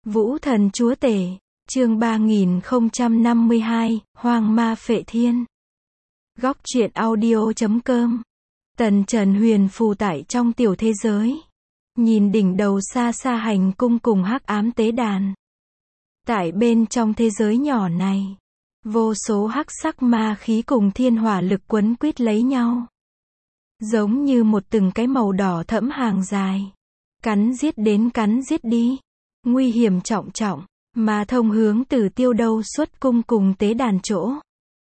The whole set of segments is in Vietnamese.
Vũ thần chúa tể, chương 3052, Hoang ma phệ thiên. Góc truyện audio.com. Tần Trần huyền phù tại trong tiểu thế giới. Nhìn đỉnh đầu xa xa hành cung cùng hắc ám tế đàn. Tại bên trong thế giới nhỏ này, vô số hắc sắc ma khí cùng thiên hỏa lực quấn quýt lấy nhau. Giống như một từng cái màu đỏ thẫm hàng dài. Cắn giết đến cắn giết đi. Nguy hiểm trọng trọng, mà thông hướng từ Tiêu Đâu xuất cung cùng tế đàn chỗ.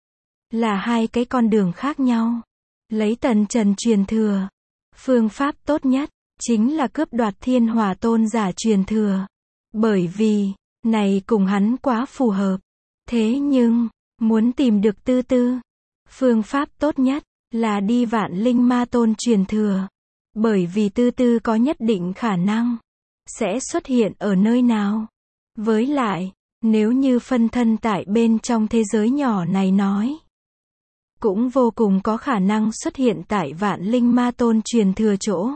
Là hai cái con đường khác nhau. Lấy Tần Trần truyền thừa. Phương pháp tốt nhất, chính là cướp đoạt thiên hỏa tôn giả truyền thừa. Bởi vì, này cùng hắn quá phù hợp. Thế nhưng, muốn tìm được Tư Tư, phương pháp tốt nhất, là đi Vạn Linh Ma Tôn truyền thừa. Bởi vì Tư Tư có nhất định khả năng sẽ xuất hiện ở nơi nào. Với lại, nếu như phân thân tại bên trong thế giới nhỏ này nói, cũng vô cùng có khả năng xuất hiện tại Vạn Linh Ma Tôn truyền thừa chỗ.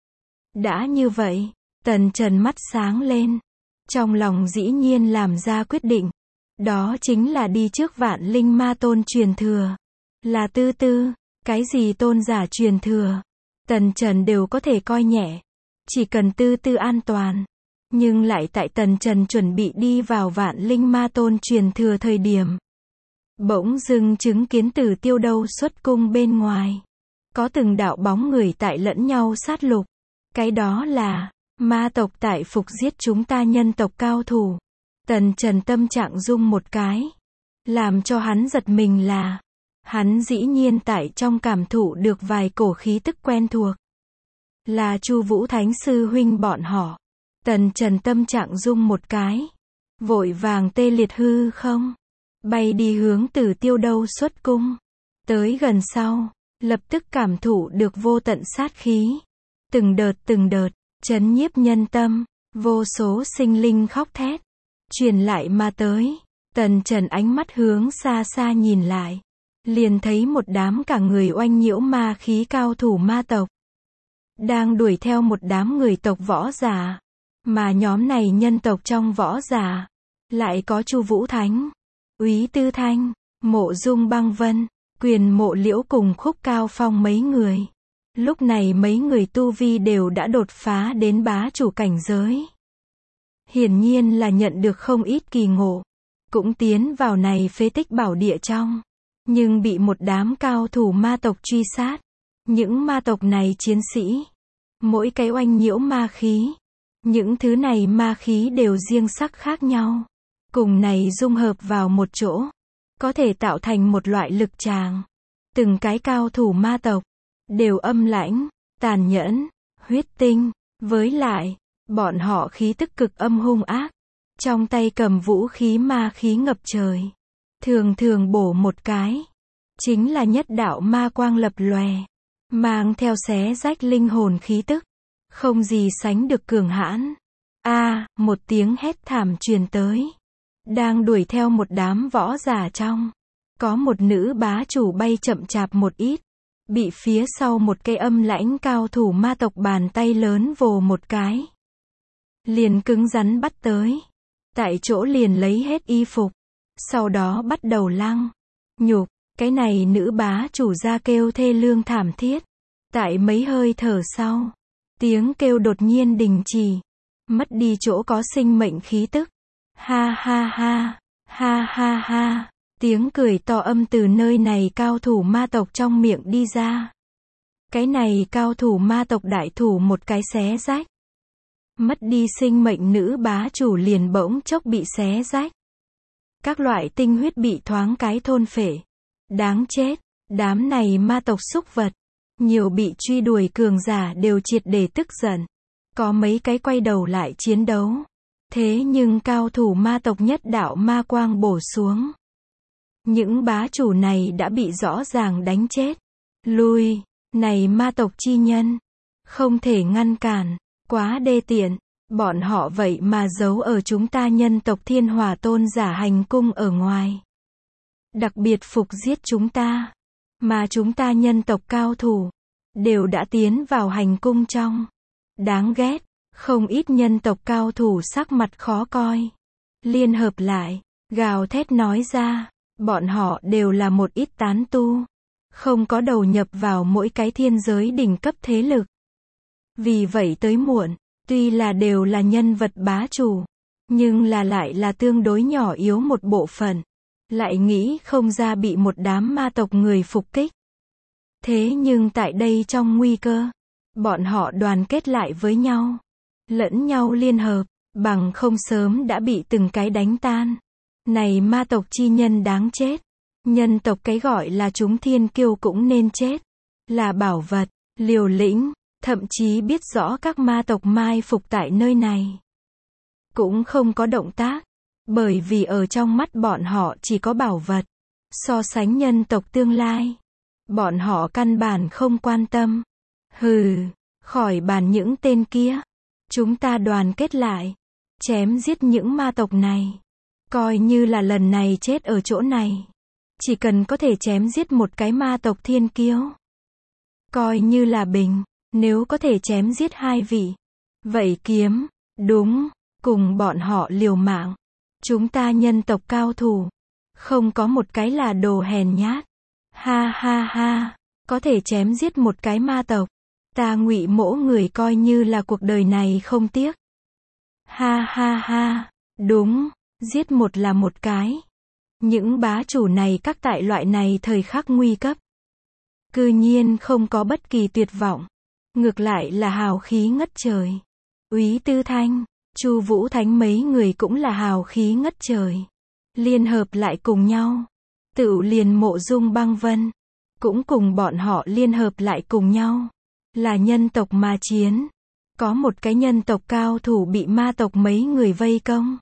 Đã như vậy, Tần Trần mắt sáng lên, trong lòng dĩ nhiên làm ra quyết định. Đó chính là đi trước Vạn Linh Ma Tôn truyền thừa. Là Tư Tư, cái gì tôn giả truyền thừa, Tần Trần đều có thể coi nhẹ. Chỉ cần Tư Tư an toàn. Nhưng lại tại Tần Trần chuẩn bị đi vào Vạn Linh Ma Tôn truyền thừa thời điểm, bỗng dưng chứng kiến từ Tiêu Đâu xuất cung bên ngoài, có từng đạo bóng người tại lẫn nhau sát lục. Cái đó là ma tộc tại phục giết chúng ta nhân tộc cao thủ. Tần Trần tâm trạng rung một cái. Làm cho hắn giật mình là, hắn dĩ nhiên tại trong cảm thụ được vài cổ khí tức quen thuộc. Là Chu Vũ Thánh Sư huynh bọn họ. Tần Trần tâm trạng rung một cái. Vội vàng tê liệt hư không. Bay đi hướng từ Tiêu Đâu xuất cung. Tới gần sau, lập tức cảm thụ được vô tận sát khí. Từng đợt, chấn nhiếp nhân tâm. Vô số sinh linh khóc thét. Truyền lại mà tới. Tần Trần ánh mắt hướng xa xa nhìn lại. Liền thấy một đám cả người oanh nhiễu ma khí cao thủ ma tộc. Đang đuổi theo một đám người tộc võ giả. Mà nhóm này nhân tộc trong võ giả, lại có Chu Vũ Thánh, Úy Tư Thanh, Mộ Dung Băng Vân, Quyền Mộ Liễu cùng Khúc Cao Phong mấy người. Lúc này mấy người tu vi đều đã đột phá đến bá chủ cảnh giới. Hiển nhiên là nhận được không ít kỳ ngộ. Cũng tiến vào này phế tích bảo địa trong. Nhưng bị một đám cao thủ ma tộc truy sát. Những ma tộc này chiến sĩ, mỗi cái oanh nhiễu ma khí. Những thứ này ma khí đều riêng sắc khác nhau. Cùng này dung hợp vào một chỗ. Có thể tạo thành một loại lực tràng. Từng cái cao thủ ma tộc đều âm lãnh, tàn nhẫn, huyết tinh. Với lại, bọn họ khí tức cực âm hung ác. Trong tay cầm vũ khí ma khí ngập trời. Thường thường bổ một cái. Chính là nhất đạo ma quang lập lòe. Mang theo xé rách linh hồn khí tức. Không gì sánh được cường hãn. Một tiếng hét thảm truyền tới. Đang đuổi theo một đám võ giả trong. Có một nữ bá chủ bay chậm chạp một ít. Bị phía sau một cây âm lãnh cao thủ ma tộc bàn tay lớn vồ một cái. Liền cứng rắn bắt tới. Tại chỗ liền lấy hết y phục. Sau đó bắt đầu lăng nhục. Cái này nữ bá chủ ra kêu thê lương thảm thiết. Tại mấy hơi thở sau, tiếng kêu đột nhiên đình chỉ. Mất đi chỗ có sinh mệnh khí tức. Ha ha ha, ha ha ha. Tiếng cười to âm từ nơi này cao thủ ma tộc trong miệng đi ra. Cái này cao thủ ma tộc đại thủ một cái xé rách. Mất đi sinh mệnh nữ bá chủ liền bỗng chốc bị xé rách. Các loại tinh huyết bị thoáng cái thôn phệ. Đáng chết, đám này ma tộc súc vật. Nhiều bị truy đuổi cường giả đều triệt để tức giận. Có mấy cái quay đầu lại chiến đấu. Thế nhưng cao thủ ma tộc nhất đạo ma quang bổ xuống. Những bá chủ này đã bị rõ ràng đánh chết. Lui, này ma tộc chi nhân. Không thể ngăn cản, quá đê tiện. Bọn họ vậy mà giấu ở chúng ta nhân tộc thiên hỏa tôn giả hành cung ở ngoài. Đặc biệt phục giết chúng ta. Mà chúng ta nhân tộc cao thủ đều đã tiến vào hành cung trong. Đáng ghét, Không ít nhân tộc cao thủ sắc mặt khó coi. Liên hợp lại, gào thét nói ra, bọn họ đều là một ít tán tu. Không có đầu nhập vào mỗi cái thiên giới đỉnh cấp thế lực. Vì vậy tới muộn, tuy là đều là nhân vật bá chủ, nhưng lại là tương đối nhỏ yếu một bộ phận. Lại nghĩ không ra bị một đám ma tộc người phục kích. Thế nhưng tại đây trong nguy cơ, bọn họ đoàn kết lại với nhau, lẫn nhau liên hợp, bằng không sớm đã bị từng cái đánh tan. Này ma tộc chi nhân đáng chết. Nhân tộc cái gọi là chúng thiên kiêu cũng nên chết. Là bảo vật, liều lĩnh, thậm chí biết rõ các ma tộc mai phục tại nơi này. Cũng không có động tác, bởi vì ở trong mắt bọn họ chỉ có bảo vật. So sánh nhân tộc tương lai, bọn họ căn bản không quan tâm. Hừ, khỏi bàn những tên kia. Chúng ta đoàn kết lại, chém giết những ma tộc này. Coi như là lần này chết ở chỗ này. Chỉ cần có thể chém giết một cái ma tộc thiên kiêu, coi như là bình. Nếu có thể chém giết 2 vị, vậy kiếm, đúng, cùng bọn họ liều mạng. Chúng ta nhân tộc cao thủ, không có một cái là đồ hèn nhát. Ha ha ha, có thể chém giết một cái ma tộc, ta Ngụy Mỗ người coi như là cuộc đời này không tiếc. Ha ha ha, đúng, giết một là một cái. Những bá chủ này các tại loại này thời khắc nguy cấp, cư nhiên không có bất kỳ tuyệt vọng, ngược lại là hào khí ngất trời. Úy Tư Thanh, Chu Vũ Thánh mấy người cũng là hào khí ngất trời, liên hợp lại cùng nhau. Tựu liền Mộ Dung Băng Vân cũng cùng bọn họ liên hợp lại cùng nhau, là nhân tộc mà chiến. Có một cái nhân tộc cao thủ bị ma tộc mấy người vây công.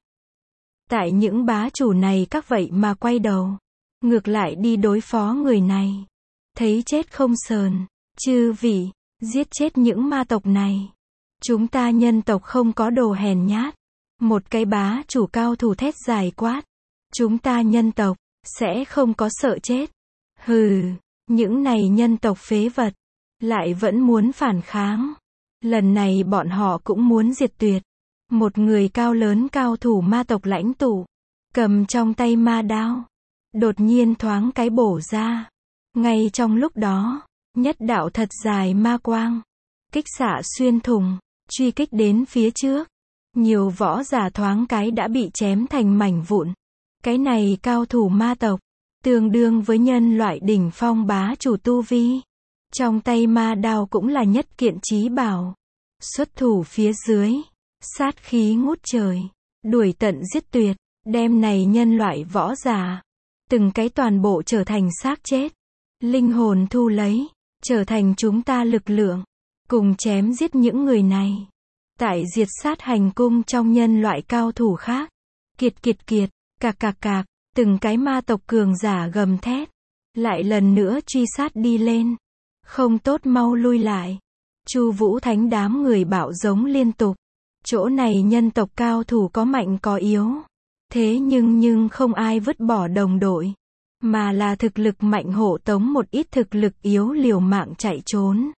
Tại những bá chủ này các vậy mà quay đầu, ngược lại đi đối phó người này. Thấy chết không sờn, chư vị, giết chết những ma tộc này. Chúng ta nhân tộc không có đồ hèn nhát. Một cái bá chủ cao thủ thét dài quát. Chúng ta nhân tộc, sẽ không có sợ chết. Hừ, những này nhân tộc phế vật, lại vẫn muốn phản kháng. Lần này bọn họ cũng muốn diệt tuyệt. Một người cao lớn cao thủ ma tộc lãnh tụ, cầm trong tay ma đao, đột nhiên thoáng cái bổ ra. Ngay trong lúc đó, nhất đạo thật dài ma quang, kích xạ xuyên thủng, truy kích đến phía trước. Nhiều võ giả thoáng cái đã bị chém thành mảnh vụn. Cái này cao thủ ma tộc, tương đương với nhân loại đỉnh phong bá chủ tu vi. Trong tay ma đao cũng là nhất kiện chí bảo. Xuất thủ phía dưới, sát khí ngút trời, đuổi tận giết tuyệt, đem này nhân loại võ giả, từng cái toàn bộ trở thành xác chết. Linh hồn thu lấy, trở thành chúng ta lực lượng, cùng chém giết những người này. Tại diệt sát hành cung trong nhân loại cao thủ khác. Kiệt kiệt kiệt, cạc cạc cạc, từng cái ma tộc cường giả gầm thét. Lại lần nữa truy sát đi lên. Không tốt mau lui lại. Chu Vũ Thánh đám người bạo giống liên tục. Chỗ này nhân tộc cao thủ có mạnh có yếu. Thế nhưng không ai vứt bỏ đồng đội. Mà là thực lực mạnh hộ tống một ít thực lực yếu liều mạng chạy trốn.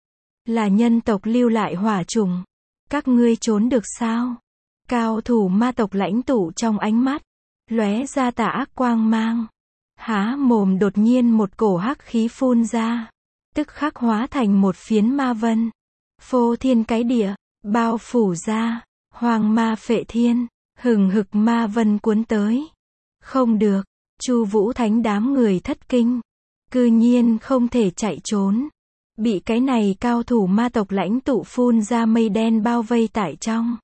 Là nhân tộc lưu lại hỏa trùng. Các ngươi trốn được sao? Cao thủ ma tộc lãnh tụ trong ánh mắt, lóe ra tà ác quang mang. Há mồm đột nhiên một cổ hắc khí phun ra. Tức khắc hóa thành một phiến ma vân. Phô thiên cái địa, bao phủ ra. Hoàng ma phệ thiên, hừng hực ma vân cuốn tới. Không được, Chu Vũ Thánh đám người thất kinh. Cư nhiên không thể chạy trốn. Bị cái này cao thủ ma tộc lãnh tụ phun ra mây đen bao vây tại trong.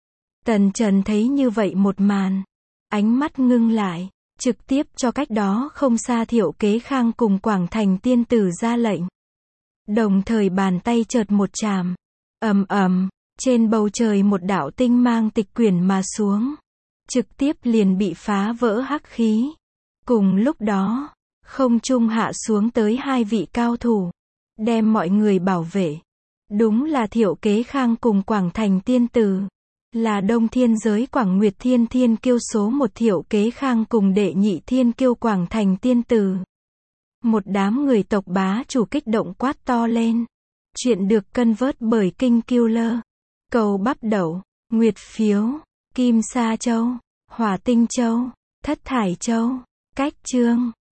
Tần Trần thấy như vậy một màn. Ánh mắt ngưng lại, trực tiếp cho cách đó không xa Thiệu Kế Khang cùng Quảng Thành tiên tử ra lệnh. Đồng thời bàn tay chợt một chạm. Ầm ầm, trên bầu trời một đạo tinh mang tịch quyển mà xuống. Trực tiếp liền bị phá vỡ hắc khí. Cùng lúc đó, không trung hạ xuống tới 2 vị cao thủ. Đem mọi người bảo vệ. Đúng là Thiệu Kế Khang cùng Quảng Thành tiên tử. Là Đông Thiên giới Quảng Nguyệt Thiên thiên kiêu số 1 Thiệu Kế Khang cùng đệ nhị thiên kiêu Quảng Thành tiên tử. Một đám người tộc bá chủ kích động quát to lên. Chuyện được cân vớt bởi King Killer. Cầu bắp đậu, nguyệt phiếu, kim sa châu, hỏa tinh châu, thất thải châu, cách chương.